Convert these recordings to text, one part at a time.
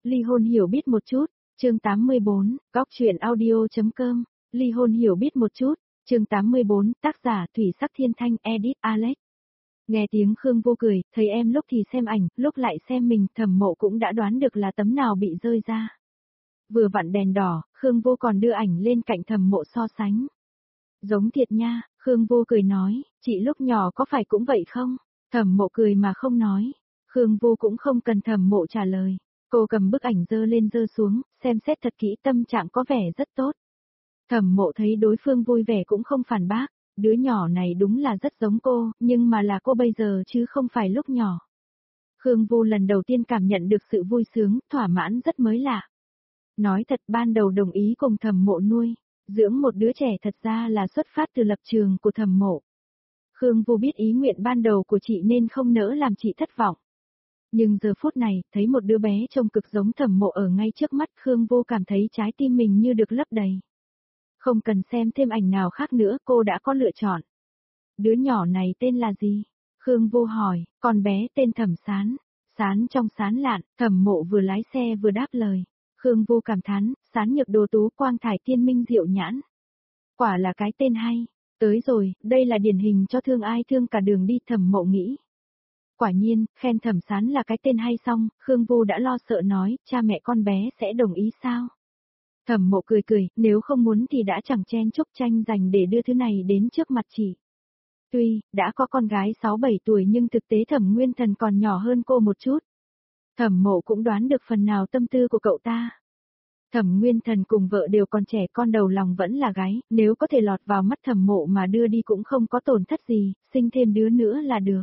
Ly hôn hiểu biết một chút, chương 84, góc truyện audio.com, ly hôn hiểu biết một chút, chương 84, tác giả Thủy Sắc Thiên Thanh, edit Alex. Nghe tiếng Khương Vô cười, thấy em lúc thì xem ảnh, lúc lại xem mình, Thẩm Mộ cũng đã đoán được là tấm nào bị rơi ra. Vừa vặn đèn đỏ, Khương Vô còn đưa ảnh lên cạnh Thẩm Mộ so sánh. Giống thiệt nha, Khương Vô cười nói, chị lúc nhỏ có phải cũng vậy không? Thẩm Mộ cười mà không nói. Khương Vô cũng không cần Thẩm Mộ trả lời. Cô cầm bức ảnh dơ lên dơ xuống, xem xét thật kỹ, tâm trạng có vẻ rất tốt. Thẩm Mộ thấy đối phương vui vẻ cũng không phản bác, đứa nhỏ này đúng là rất giống cô, nhưng mà là cô bây giờ chứ không phải lúc nhỏ. Khương Vô lần đầu tiên cảm nhận được sự vui sướng, thỏa mãn rất mới lạ. Nói thật, ban đầu đồng ý cùng Thẩm Mộ nuôi, dưỡng một đứa trẻ thật ra là xuất phát từ lập trường của Thẩm Mộ. Khương Vô biết ý nguyện ban đầu của chị nên không nỡ làm chị thất vọng. Nhưng giờ phút này, thấy một đứa bé trông cực giống Thẩm Mộ ở ngay trước mắt, Khương Vô cảm thấy trái tim mình như được lấp đầy. Không cần xem thêm ảnh nào khác nữa, cô đã có lựa chọn. Đứa nhỏ này tên là gì? Khương Vô hỏi, con bé tên Thẩm Sán. Sán trong sán lạn, Thẩm Mộ vừa lái xe vừa đáp lời. Khương Vô cảm thán, Sán nhược đồ tú quang thải tiên minh diệu nhãn. Quả là cái tên hay. Tới rồi, đây là điển hình cho thương ai thương cả đường đi, Thẩm Mộ nghĩ. Quả nhiên, khen Thẩm Sán là cái tên hay xong, Khương Vô đã lo sợ nói, cha mẹ con bé sẽ đồng ý sao? Thẩm Mộ cười cười, nếu không muốn thì đã chẳng chen chúc tranh giành để đưa thứ này đến trước mặt chị. Tuy, đã có con gái 6-7 tuổi nhưng thực tế Thẩm Nguyên Thần còn nhỏ hơn cô một chút. Thẩm Mộ cũng đoán được phần nào tâm tư của cậu ta. Thẩm Nguyên Thần cùng vợ đều còn trẻ, con đầu lòng vẫn là gái, nếu có thể lọt vào mắt Thẩm Mộ mà đưa đi cũng không có tổn thất gì, sinh thêm đứa nữa là được.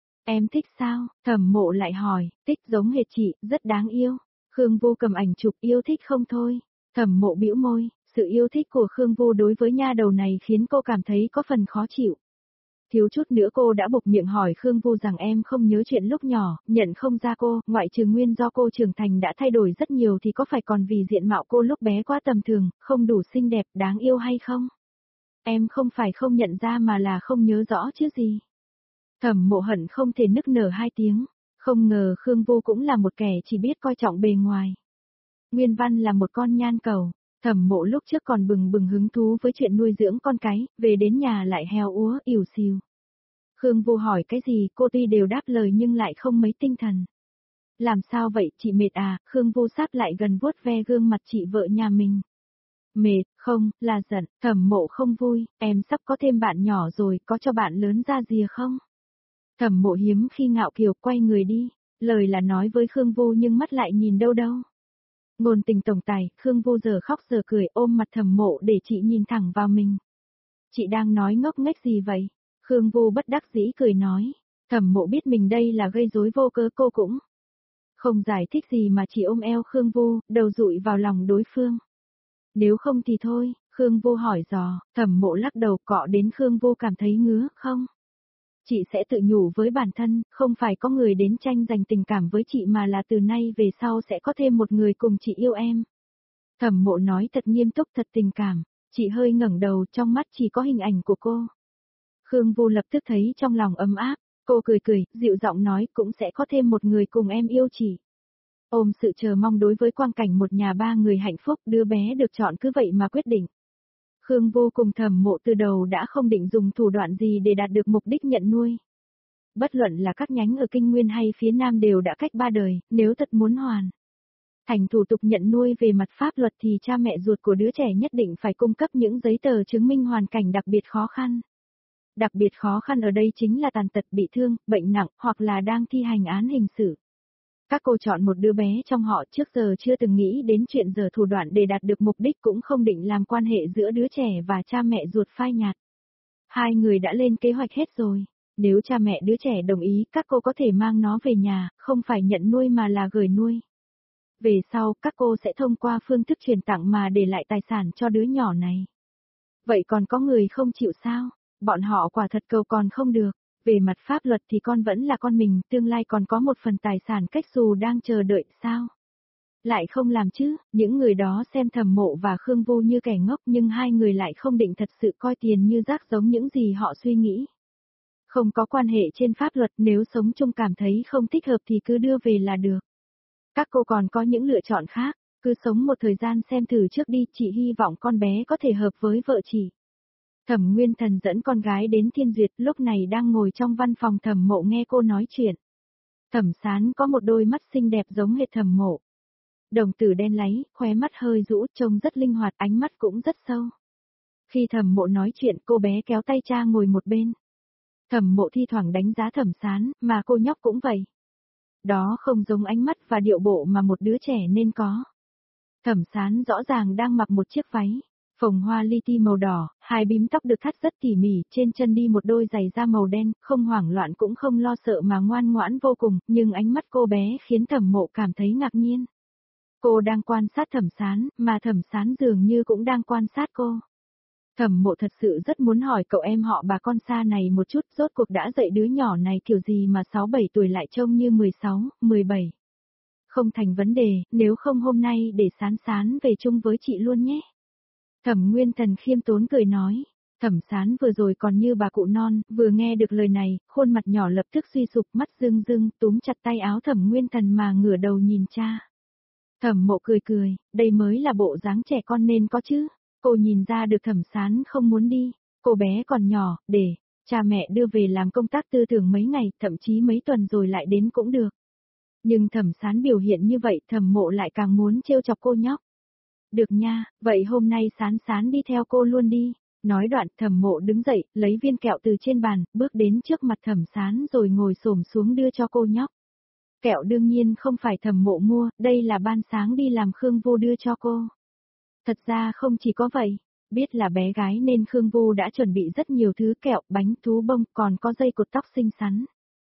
Em thích sao? Thẩm Mộ lại hỏi, thích giống hệt chị, rất đáng yêu. Khương Vô cầm ảnh chụp, yêu thích không thôi. Thẩm Mộ bĩu môi, sự yêu thích của Khương Vô đối với nha đầu này khiến cô cảm thấy có phần khó chịu. Thiếu chút nữa cô đã buộc miệng hỏi Khương Vô rằng em không nhớ chuyện lúc nhỏ, nhận không ra cô, ngoại trừ nguyên do cô trưởng thành đã thay đổi rất nhiều thì có phải còn vì diện mạo cô lúc bé quá tầm thường, không đủ xinh đẹp, đáng yêu hay không? Em không phải không nhận ra mà là không nhớ rõ chứ gì. Thẩm Mộ hận không thể nức nở hai tiếng, không ngờ Khương Vô cũng là một kẻ chỉ biết coi trọng bề ngoài. Nguyên Văn là một con nhan cầu, Thẩm Mộ lúc trước còn bừng bừng hứng thú với chuyện nuôi dưỡng con cái, về đến nhà lại heo úa, ỉu xìu. Khương Vô hỏi cái gì, cô tuy đều đáp lời nhưng lại không mấy tinh thần. Làm sao vậy, chị mệt à? Khương Vô sát lại gần vuốt ve gương mặt chị vợ nhà mình. Mệt, không, là giận. Thẩm Mộ không vui, em sắp có thêm bạn nhỏ rồi, có cho bạn lớn ra gì không? Thẩm Mộ hiếm khi ngạo kiều quay người đi, lời là nói với Khương Vô nhưng mắt lại nhìn đâu đâu. Ngôn tình tổng tài, Khương Vô giờ khóc giờ cười ôm mặt Thẩm Mộ để chị nhìn thẳng vào mình. Chị đang nói ngốc nghếch gì vậy? Khương Vô bất đắc dĩ cười nói. Thẩm Mộ biết mình đây là gây rối vô cớ, cô cũng không giải thích gì mà chỉ ôm eo Khương Vô, đầu dụi vào lòng đối phương. Nếu không thì thôi, Khương Vô hỏi dò, Thẩm Mộ lắc đầu cọ đến Khương Vô cảm thấy ngứa, không? Chị sẽ tự nhủ với bản thân, không phải có người đến tranh giành tình cảm với chị mà là từ nay về sau sẽ có thêm một người cùng chị yêu em. Thẩm Mộ nói thật nghiêm túc thật tình cảm, chị hơi ngẩng đầu, trong mắt chỉ có hình ảnh của cô. Khương Vô lập tức thấy trong lòng ấm áp, cô cười cười, dịu giọng nói cũng sẽ có thêm một người cùng em yêu chị. Ôm sự chờ mong đối với quang cảnh một nhà ba người hạnh phúc, đứa bé được chọn cứ vậy mà quyết định. Khương Vô cùng Thẩm Mộ từ đầu đã không định dùng thủ đoạn gì để đạt được mục đích nhận nuôi. Bất luận là các nhánh ở Kinh Nguyên hay phía Nam đều đã cách 3 đời, nếu thật muốn hoàn thành thủ tục nhận nuôi về mặt pháp luật thì cha mẹ ruột của đứa trẻ nhất định phải cung cấp những giấy tờ chứng minh hoàn cảnh đặc biệt khó khăn. Đặc biệt khó khăn ở đây chính là tàn tật, bị thương, bệnh nặng hoặc là đang thi hành án hình sự. Các cô chọn một đứa bé trong họ trước giờ chưa từng nghĩ đến chuyện giờ thủ đoạn để đạt được mục đích, cũng không định làm quan hệ giữa đứa trẻ và cha mẹ ruột phai nhạt. Hai người đã lên kế hoạch hết rồi. Nếu cha mẹ đứa trẻ đồng ý, các cô có thể mang nó về nhà, không phải nhận nuôi mà là gửi nuôi. Về sau, các cô sẽ thông qua phương thức truyền tặng mà để lại tài sản cho đứa nhỏ này. Vậy còn có người không chịu sao? Bọn họ quả thật cầu còn không được. Về mặt pháp luật thì con vẫn là con mình, tương lai còn có một phần tài sản cách xù đang chờ đợi sao? Lại không làm chứ, những người đó xem Thẩm Mộ và Khương Vô như kẻ ngốc nhưng hai người lại không định thật sự coi tiền như rác giống những gì họ suy nghĩ. Không có quan hệ trên pháp luật, nếu sống chung cảm thấy không thích hợp thì cứ đưa về là được. Các cô còn có những lựa chọn khác, cứ sống một thời gian xem thử trước đi, chị hy vọng con bé có thể hợp với vợ chị. Thẩm Nguyên Thần dẫn con gái đến Thiên Duyệt, lúc này đang ngồi trong văn phòng Thẩm Mộ nghe cô nói chuyện. Thẩm Sán có một đôi mắt xinh đẹp giống hệt Thẩm Mộ. Đồng tử đen láy, khóe mắt hơi rũ, trông rất linh hoạt, ánh mắt cũng rất sâu. Khi Thẩm Mộ nói chuyện, cô bé kéo tay cha ngồi một bên. Thẩm Mộ thi thoảng đánh giá Thẩm Sán, mà cô nhóc cũng vậy. Đó không giống ánh mắt và điệu bộ mà một đứa trẻ nên có. Thẩm Sán rõ ràng đang mặc một chiếc váy, phồng hoa li ti màu đỏ, hai bím tóc được thắt rất tỉ mỉ, trên chân đi một đôi giày da màu đen, không hoảng loạn cũng không lo sợ mà ngoan ngoãn vô cùng, nhưng ánh mắt cô bé khiến Thẩm Mộ cảm thấy ngạc nhiên. Cô đang quan sát Thẩm Sán, mà Thẩm Sán dường như cũng đang quan sát cô. Thẩm Mộ thật sự rất muốn hỏi cậu em họ bà con xa này một chút, rốt cuộc đã dạy đứa nhỏ này kiểu gì mà 6-7 tuổi lại trông như 16, 17. Không thành vấn đề, nếu không hôm nay để Sán Sán về chung với chị luôn nhé. Thẩm Nguyên Thần khiêm tốn cười nói. Thẩm Sán vừa rồi còn như bà cụ non, vừa nghe được lời này, khuôn mặt nhỏ lập tức suy sụp, mắt rưng rưng, túm chặt tay áo Thẩm Nguyên Thần mà ngửa đầu nhìn cha. Thẩm Mộ cười cười, đây mới là bộ dáng trẻ con nên có chứ. Cô nhìn ra được Thẩm Sán không muốn đi, cô bé còn nhỏ, để cha mẹ đưa về làm công tác tư tưởng mấy ngày, thậm chí mấy tuần rồi lại đến cũng được. Nhưng Thẩm Sán biểu hiện như vậy, Thẩm Mộ lại càng muốn trêu chọc cô nhóc. Được nha, vậy hôm nay Sán Sán đi theo cô luôn đi. Nói đoạn, Thẩm Mộ đứng dậy, lấy viên kẹo từ trên bàn, bước đến trước mặt Thẩm Sán rồi ngồi xổm xuống đưa cho cô nhóc. Kẹo đương nhiên không phải Thẩm Mộ mua, đây là ban sáng đi làm Khương Vô đưa cho cô. Thật ra không chỉ có vậy, biết là bé gái nên Khương Vô đã chuẩn bị rất nhiều thứ kẹo, bánh, thú bông, còn có dây cột tóc xinh xắn.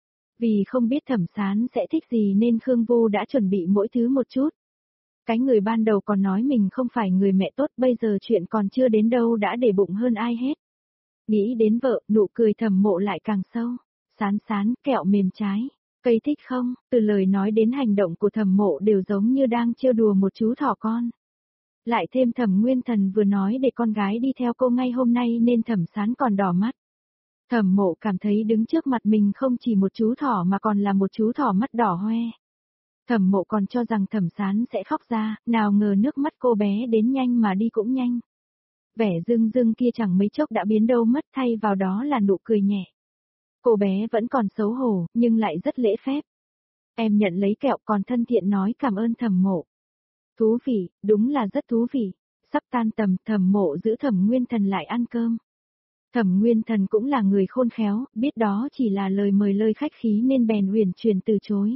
Vì không biết Thẩm Sán sẽ thích gì nên Khương Vô đã chuẩn bị mỗi thứ một chút. Cái người ban đầu còn nói mình không phải người mẹ tốt, bây giờ chuyện còn chưa đến đâu đã để bụng hơn ai hết. Nghĩ đến vợ, nụ cười Thẩm Mộ lại càng sâu. Sán Sán, kẹo mềm trái, cây thích không? Từ lời nói đến hành động của Thẩm Mộ đều giống như đang trêu đùa một chú thỏ con. Lại thêm Thẩm Nguyên Thần vừa nói để con gái đi theo cô ngay hôm nay nên Thẩm Sán còn đỏ mắt. Thẩm Mộ cảm thấy đứng trước mặt mình không chỉ một chú thỏ mà còn là một chú thỏ mắt đỏ hoe. Thẩm Mộ còn cho rằng Thẩm Sán sẽ khóc ra, nào ngờ nước mắt cô bé đến nhanh mà đi cũng nhanh. Vẻ rưng rưng kia chẳng mấy chốc đã biến đâu mất, thay vào đó là nụ cười nhẹ. Cô bé vẫn còn xấu hổ, nhưng lại rất lễ phép. Em nhận lấy kẹo còn thân thiện nói cảm ơn Thẩm Mộ. Thú vị, đúng là rất thú vị. Sắp tan tầm, Thẩm Mộ giữ Thẩm Nguyên Thần lại ăn cơm. Thẩm Nguyên Thần cũng là người khôn khéo, biết đó chỉ là lời mời lời khách khí nên bèn uyển chuyển từ chối.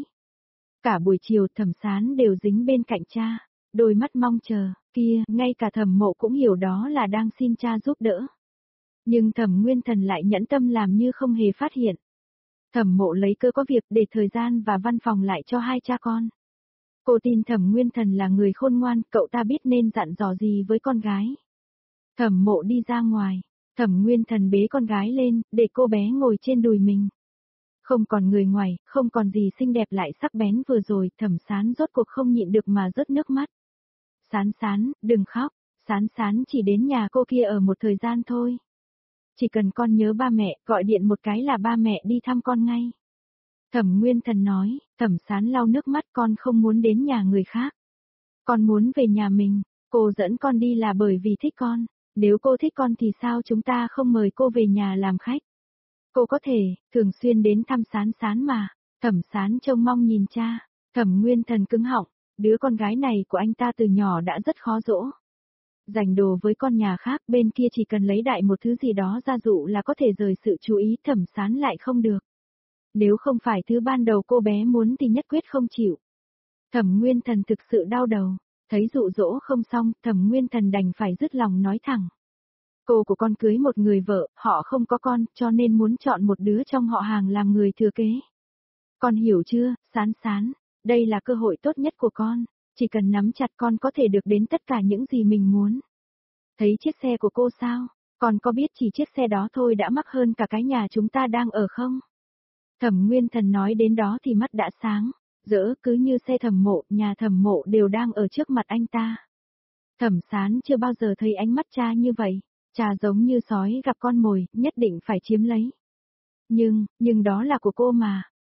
Cả buổi chiều Thẩm Sán đều dính bên cạnh cha, đôi mắt mong chờ, kia, ngay cả Thẩm Mộ cũng hiểu đó là đang xin cha giúp đỡ. Nhưng Thẩm Nguyên Thần lại nhẫn tâm làm như không hề phát hiện. Thẩm Mộ lấy cơ có việc để thời gian và văn phòng lại cho hai cha con. Cô tin Thẩm Nguyên Thần là người khôn ngoan, cậu ta biết nên dặn dò gì với con gái. Thẩm Mộ đi ra ngoài, Thẩm Nguyên Thần bế con gái lên, để cô bé ngồi trên đùi mình. Không còn người ngoài, không còn gì xinh đẹp lại sắc bén vừa rồi, Thẩm Sán rốt cuộc không nhịn được mà rớt nước mắt. Sán Sán, đừng khóc, Sán Sán chỉ đến nhà cô kia ở một thời gian thôi. Chỉ cần con nhớ ba mẹ, gọi điện một cái là ba mẹ đi thăm con ngay. Thẩm Nguyên Thần nói, Thẩm Sán lau nước mắt, con không muốn đến nhà người khác. Con muốn về nhà mình, cô dẫn con đi là bởi vì thích con, nếu cô thích con thì sao chúng ta không mời cô về nhà làm khách. Cô có thể, thường xuyên đến thăm Sán Sán mà. Thẩm Sán trông mong nhìn cha, Thẩm Nguyên Thần cứng họng, đứa con gái này của anh ta từ nhỏ đã rất khó dỗ. Giành đồ với con nhà khác, bên kia chỉ cần lấy đại một thứ gì đó ra dụ là có thể rời sự chú ý, Thẩm Sán lại không được. Nếu không phải thứ ban đầu cô bé muốn thì nhất quyết không chịu. Thẩm Nguyên Thần thực sự đau đầu, thấy dụ dỗ không xong, Thẩm Nguyên Thần đành phải dứt lòng nói thẳng. Cô của con cưới một người vợ, họ không có con, cho nên muốn chọn một đứa trong họ hàng làm người thừa kế. Con hiểu chưa, Sán Sán, đây là cơ hội tốt nhất của con, chỉ cần nắm chặt con có thể được đến tất cả những gì mình muốn. Thấy chiếc xe của cô sao, con có biết chỉ chiếc xe đó thôi đã mắc hơn cả cái nhà chúng ta đang ở không? Thẩm Nguyên Thần nói đến đó thì mắt đã sáng, dỡ cứ như xe Thẩm Mộ, nhà Thẩm Mộ đều đang ở trước mặt anh ta. Thẩm Sán chưa bao giờ thấy ánh mắt cha như vậy, cha giống như sói gặp con mồi, nhất định phải chiếm lấy. Nhưng đó là của cô mà,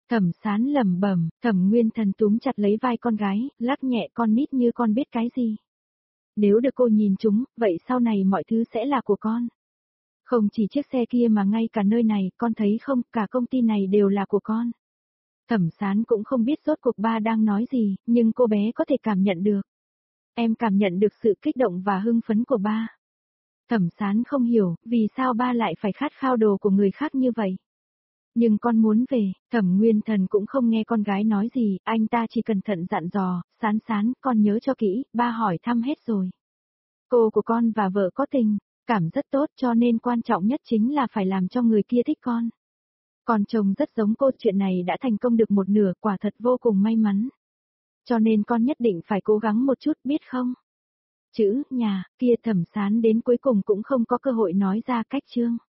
Thẩm Sán lẩm bẩm, Thẩm Nguyên Thần túm chặt lấy vai con gái, lắc nhẹ con nít như con biết cái gì. Nếu được cô nhìn chúng, vậy sau này mọi thứ sẽ là của con. Không chỉ chiếc xe kia mà ngay cả nơi này, con thấy không, cả công ty này đều là của con. Thẩm Sán cũng không biết rốt cuộc ba đang nói gì, nhưng cô bé có thể cảm nhận được. Em cảm nhận được sự kích động và hưng phấn của ba. Thẩm Sán không hiểu, vì sao ba lại phải khát khao đồ của người khác như vậy. Nhưng con muốn về, Thẩm Nguyên Thần cũng không nghe con gái nói gì, anh ta chỉ cẩn thận dặn dò, Sán Sán, con nhớ cho kỹ, ba hỏi thăm hết rồi. Cô của con và vợ có tình, cảm rất tốt cho nên quan trọng nhất chính là phải làm cho người kia thích con. Con chồng rất giống cô, chuyện này đã thành công được một nửa, quả thật vô cùng may mắn. Cho nên con nhất định phải cố gắng một chút, biết không? Chữ nhà kia Thẩm Sán đến cuối cùng cũng không có cơ hội nói ra cách chương.